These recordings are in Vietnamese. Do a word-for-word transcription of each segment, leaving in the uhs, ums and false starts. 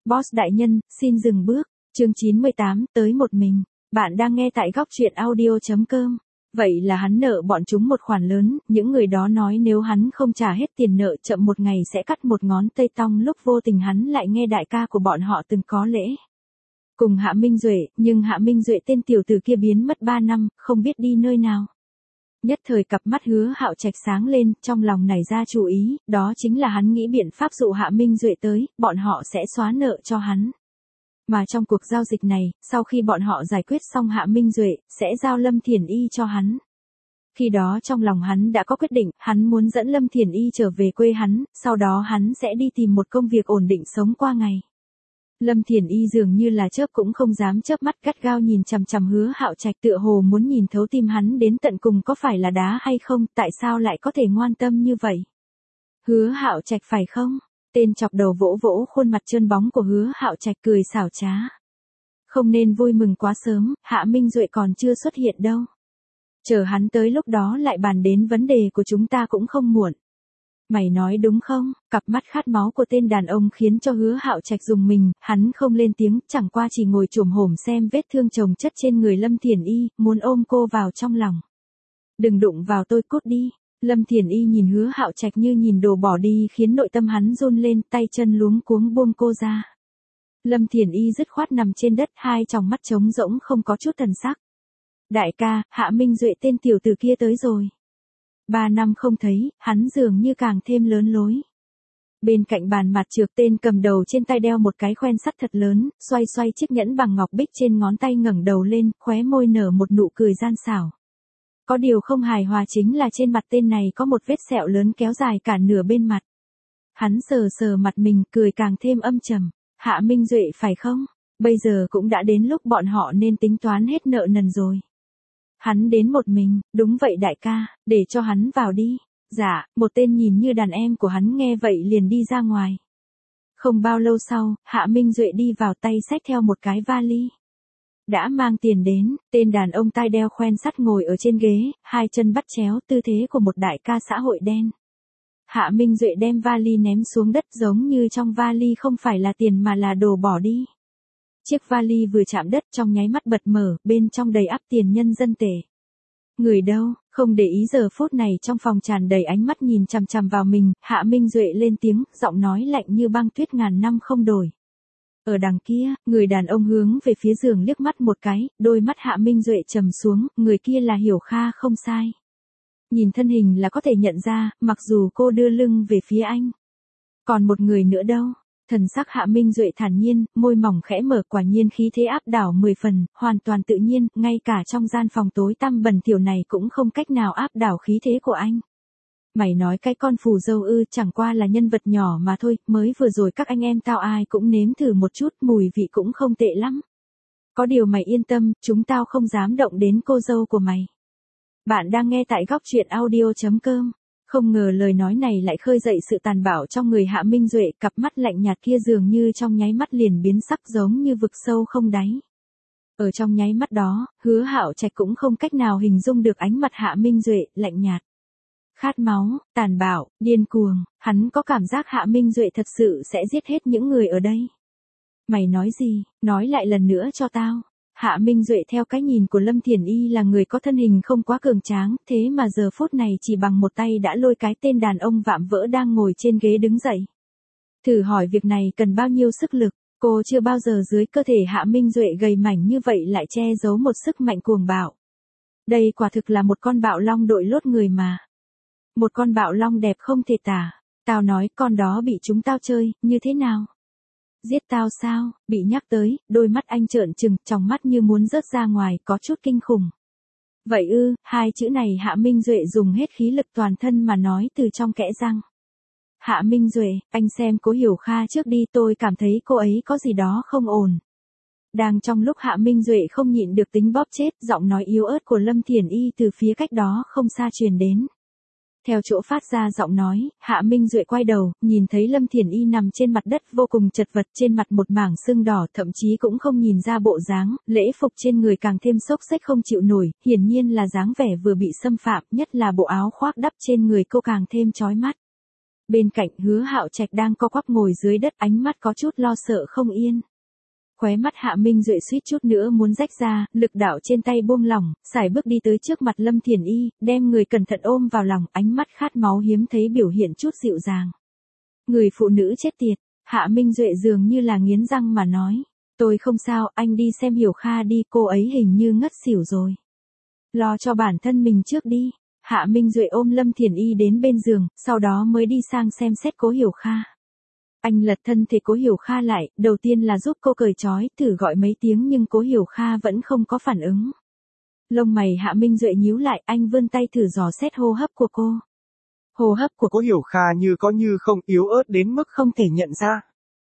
Boss đại nhân, xin dừng bước. Chương chín mươi tám, tới một mình. Bạn đang nghe tại góc truyện audio.com. Vậy là hắn nợ bọn chúng một khoản lớn, những người đó nói nếu hắn không trả hết tiền nợ chậm một ngày sẽ cắt một ngón tay tong, lúc vô tình hắn lại nghe đại ca của bọn họ từng có lễ cùng Hạ Minh Duệ, nhưng Hạ Minh Duệ tên tiểu tử kia biến mất ba năm, không biết đi nơi nào. Nhất thời cặp mắt Hứa Hạo Trạch sáng lên, trong lòng nảy ra chủ ý, đó chính là hắn nghĩ biện pháp dụ Hạ Minh Duệ tới, bọn họ sẽ xóa nợ cho hắn. Mà trong cuộc giao dịch này, sau khi bọn họ giải quyết xong Hạ Minh Duệ, sẽ giao Lâm Thiền Y cho hắn. Khi đó trong lòng hắn đã có quyết định, hắn muốn dẫn Lâm Thiền Y trở về quê hắn, sau đó hắn sẽ đi tìm một công việc ổn định sống qua ngày. Lâm Thiền Y dường như là chớp cũng không dám chớp mắt, gắt gao nhìn chằm chằm Hứa Hạo Trạch, tựa hồ muốn nhìn thấu tim hắn đến tận cùng, có phải là đá hay không, tại sao lại có thể ngoan tâm như vậy. Hứa Hạo Trạch phải không? Tên chọc đầu vỗ vỗ khuôn mặt trơn bóng của Hứa Hạo Trạch cười xảo trá. Không nên vui mừng quá sớm, Hạ Minh Duệ còn chưa xuất hiện đâu. Chờ hắn tới lúc đó lại bàn đến vấn đề của chúng ta cũng không muộn. Mày nói đúng không? Cặp mắt khát máu của tên đàn ông khiến cho Hứa Hạo Trạch rùng mình, hắn không lên tiếng, chẳng qua chỉ ngồi chồm hổm xem vết thương chồng chất trên người Lâm Thiền Y, muốn ôm cô vào trong lòng. Đừng đụng vào tôi, cút đi. Lâm Thiền Y nhìn Hứa Hạo Trạch như nhìn đồ bỏ đi, khiến nội tâm hắn run lên, tay chân luống cuống buông cô ra. Lâm Thiền Y dứt khoát nằm trên đất, hai tròng mắt trống rỗng không có chút thần sắc. Đại ca, Hạ Minh Duệ tên tiểu tử kia tới rồi. Ba năm không thấy, hắn dường như càng thêm lớn lối. Bên cạnh bàn mặt trược, tên cầm đầu trên tay đeo một cái khoen sắt thật lớn, xoay xoay chiếc nhẫn bằng ngọc bích trên ngón tay, ngẩng đầu lên, khóe môi nở một nụ cười gian xảo. Có điều không hài hòa chính là trên mặt tên này có một vết sẹo lớn kéo dài cả nửa bên mặt. Hắn sờ sờ mặt mình, cười càng thêm âm trầm. Hạ Minh Duệ phải không? Bây giờ cũng đã đến lúc bọn họ nên tính toán hết nợ nần rồi. Hắn đến một mình, đúng vậy đại ca, để cho hắn vào đi. Dạ, một tên nhìn như đàn em của hắn nghe vậy liền đi ra ngoài. Không bao lâu sau, Hạ Minh Duệ đi vào, tay xách theo một cái vali. Đã mang tiền đến, tên đàn ông tai đeo khoen sắt ngồi ở trên ghế, hai chân bắt chéo, tư thế của một đại ca xã hội đen. Hạ Minh Duệ đem vali ném xuống đất, giống như trong vali không phải là tiền mà là đồ bỏ đi. Chiếc vali vừa chạm đất trong nháy mắt bật mở, bên trong đầy ắp tiền nhân dân tệ. Người đâu, không để ý giờ phút này trong phòng tràn đầy ánh mắt nhìn chằm chằm vào mình, Hạ Minh Duệ lên tiếng, giọng nói lạnh như băng tuyết ngàn năm không đổi. Ở đằng kia, người đàn ông hướng về phía giường liếc mắt một cái, đôi mắt Hạ Minh Duệ trầm xuống, người kia là Hiểu Kha không sai. Nhìn thân hình là có thể nhận ra, mặc dù cô đưa lưng về phía anh. Còn một người nữa đâu? Thần sắc Hạ Minh Duệ thản nhiên, môi mỏng khẽ mở, quả nhiên khí thế áp đảo mười phần, hoàn toàn tự nhiên, ngay cả trong gian phòng tối tăm bẩn thỉu này cũng không cách nào áp đảo khí thế của anh. Mày nói cái con phù dâu ư, chẳng qua là nhân vật nhỏ mà thôi, mới vừa rồi các anh em tao ai cũng nếm thử một chút, mùi vị cũng không tệ lắm. Có điều mày yên tâm, chúng tao không dám động đến cô dâu của mày. Bạn đang nghe tại góc truyện audio.com. Không ngờ lời nói này lại khơi dậy sự tàn bạo trong người Hạ Minh Duệ, cặp mắt lạnh nhạt kia dường như trong nháy mắt liền biến sắc, giống như vực sâu không đáy. Ở trong nháy mắt đó, Hứa Hạo Trạch cũng không cách nào hình dung được ánh mặt Hạ Minh Duệ, lạnh nhạt. Khát máu, tàn bạo, điên cuồng, hắn có cảm giác Hạ Minh Duệ thật sự sẽ giết hết những người ở đây. Mày nói gì, nói lại lần nữa cho tao. Hạ Minh Duệ theo cái nhìn của Lâm Thiền Y là người có thân hình không quá cường tráng, thế mà giờ phút này chỉ bằng một tay đã lôi cái tên đàn ông vạm vỡ đang ngồi trên ghế đứng dậy. Thử hỏi việc này cần bao nhiêu sức lực, cô chưa bao giờ dưới cơ thể Hạ Minh Duệ gầy mảnh như vậy lại che giấu một sức mạnh cuồng bạo. Đây quả thực là một con bạo long đội lốt người mà. Một con bạo long đẹp không thể tả, tao nói con đó bị chúng tao chơi, như thế nào? Giết tao sao? Bị nhắc tới, đôi mắt anh trợn trừng, trong mắt như muốn rớt ra ngoài, có chút kinh khủng. Vậy ư, hai chữ này Hạ Minh Duệ dùng hết khí lực toàn thân mà nói từ trong kẽ răng. Hạ Minh Duệ, anh xem Cố Hiểu Kha trước đi, tôi cảm thấy cô ấy có gì đó không ổn. Đang trong lúc Hạ Minh Duệ không nhịn được tính bóp chết, giọng nói yếu ớt của Lâm Thiền Y từ phía cách đó không xa truyền đến. Theo chỗ phát ra giọng nói, Hạ Minh Duệ quay đầu, nhìn thấy Lâm Thiền Y nằm trên mặt đất vô cùng chật vật, trên mặt một mảng sưng đỏ, thậm chí cũng không nhìn ra bộ dáng, lễ phục trên người càng thêm xốc xếch không chịu nổi, hiển nhiên là dáng vẻ vừa bị xâm phạm, nhất là bộ áo khoác đắp trên người cô càng thêm chói mắt. Bên cạnh Hứa Hạo Trạch đang co quắp ngồi dưới đất, ánh mắt có chút lo sợ không yên. Khóe mắt Hạ Minh Duệ suýt chút nữa muốn rách ra, lực đạo trên tay buông lỏng, sải bước đi tới trước mặt Lâm Thiền Y, đem người cẩn thận ôm vào lòng, ánh mắt khát máu hiếm thấy biểu hiện chút dịu dàng. Người phụ nữ chết tiệt, Hạ Minh Duệ dường như là nghiến răng mà nói. Tôi không sao, anh đi xem Hiểu Kha đi, cô ấy hình như ngất xỉu rồi. Lo cho bản thân mình trước đi. Hạ Minh Duệ ôm Lâm Thiền Y đến bên giường, sau đó mới đi sang xem xét Cố Hiểu Kha. Anh lật thân thể Cố Hiểu Kha lại, đầu tiên là giúp cô cởi trói, thử gọi mấy tiếng nhưng Cố Hiểu Kha vẫn không có phản ứng. Lông mày Hạ Minh Duệ nhíu lại, anh vươn tay thử dò xét hô hấp của cô. Hô hấp của Cố Hiểu Kha như có như không, yếu ớt đến mức không thể nhận ra.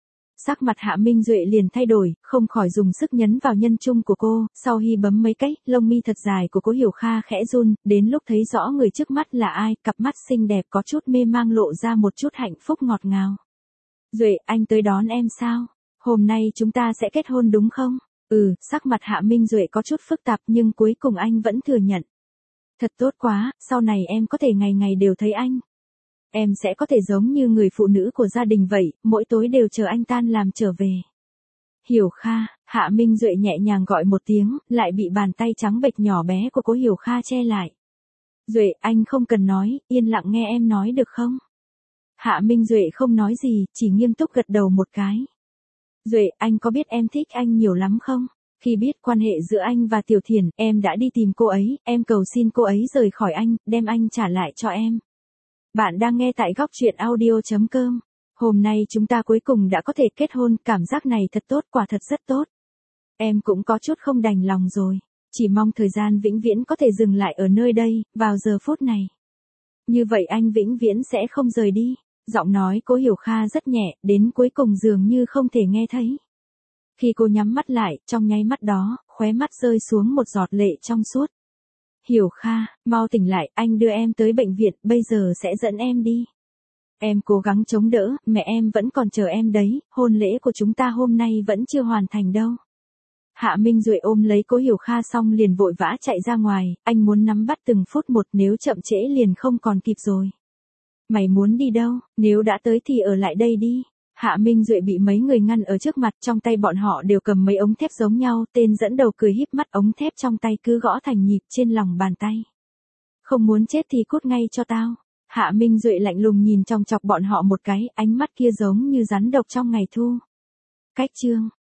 Sắc mặt Hạ Minh Duệ liền thay đổi, không khỏi dùng sức nhấn vào nhân trung của cô, sau khi bấm mấy cái, lông mi thật dài của Cố Hiểu Kha khẽ run, đến lúc thấy rõ người trước mắt là ai, cặp mắt xinh đẹp có chút mê mang lộ ra một chút hạnh phúc ngọt ngào. Duệ, anh tới đón em sao? Hôm nay chúng ta sẽ kết hôn đúng không? Ừ, sắc mặt Hạ Minh Duệ có chút phức tạp nhưng cuối cùng anh vẫn thừa nhận. Thật tốt quá, sau này em có thể ngày ngày đều thấy anh. Em sẽ có thể giống như người phụ nữ của gia đình vậy, mỗi tối đều chờ anh tan làm trở về. Hiểu Kha, Hạ Minh Duệ nhẹ nhàng gọi một tiếng, lại bị bàn tay trắng bệch nhỏ bé của Cố Hiểu Kha che lại. Duệ, anh không cần nói, yên lặng nghe em nói được không? Hạ Minh Duệ không nói gì, chỉ nghiêm túc gật đầu một cái. Duệ, anh có biết em thích anh nhiều lắm không? Khi biết quan hệ giữa anh và Tiểu Thiền, em đã đi tìm cô ấy, em cầu xin cô ấy rời khỏi anh, đem anh trả lại cho em. Bạn đang nghe tại góc truyện audio chấm com. Hôm nay chúng ta cuối cùng đã có thể kết hôn, cảm giác này thật tốt, quả thật rất tốt. Em cũng có chút không đành lòng rồi, chỉ mong thời gian vĩnh viễn có thể dừng lại ở nơi đây, vào giờ phút này. Như vậy anh vĩnh viễn sẽ không rời đi. Giọng nói Cố Hiểu Kha rất nhẹ, đến cuối cùng dường như không thể nghe thấy. Khi cô nhắm mắt lại, trong nháy mắt đó, khóe mắt rơi xuống một giọt lệ trong suốt. Hiểu Kha, mau tỉnh lại, anh đưa em tới bệnh viện, bây giờ sẽ dẫn em đi. Em cố gắng chống đỡ, mẹ em vẫn còn chờ em đấy, hôn lễ của chúng ta hôm nay vẫn chưa hoàn thành đâu. Hạ Minh Duệ ôm lấy Cố Hiểu Kha xong liền vội vã chạy ra ngoài, anh muốn nắm bắt từng phút một, nếu chậm trễ liền không còn kịp rồi. Mày muốn đi đâu, nếu đã tới thì ở lại đây đi. Hạ Minh Duệ bị mấy người ngăn ở trước mặt, trong tay bọn họ đều cầm mấy ống thép giống nhau, tên dẫn đầu cười híp mắt, ống thép trong tay cứ gõ thành nhịp trên lòng bàn tay. Không muốn chết thì cút ngay cho tao. Hạ Minh Duệ lạnh lùng nhìn chòng chọc bọn họ một cái, ánh mắt kia giống như rắn độc trong ngày thu. Cách chương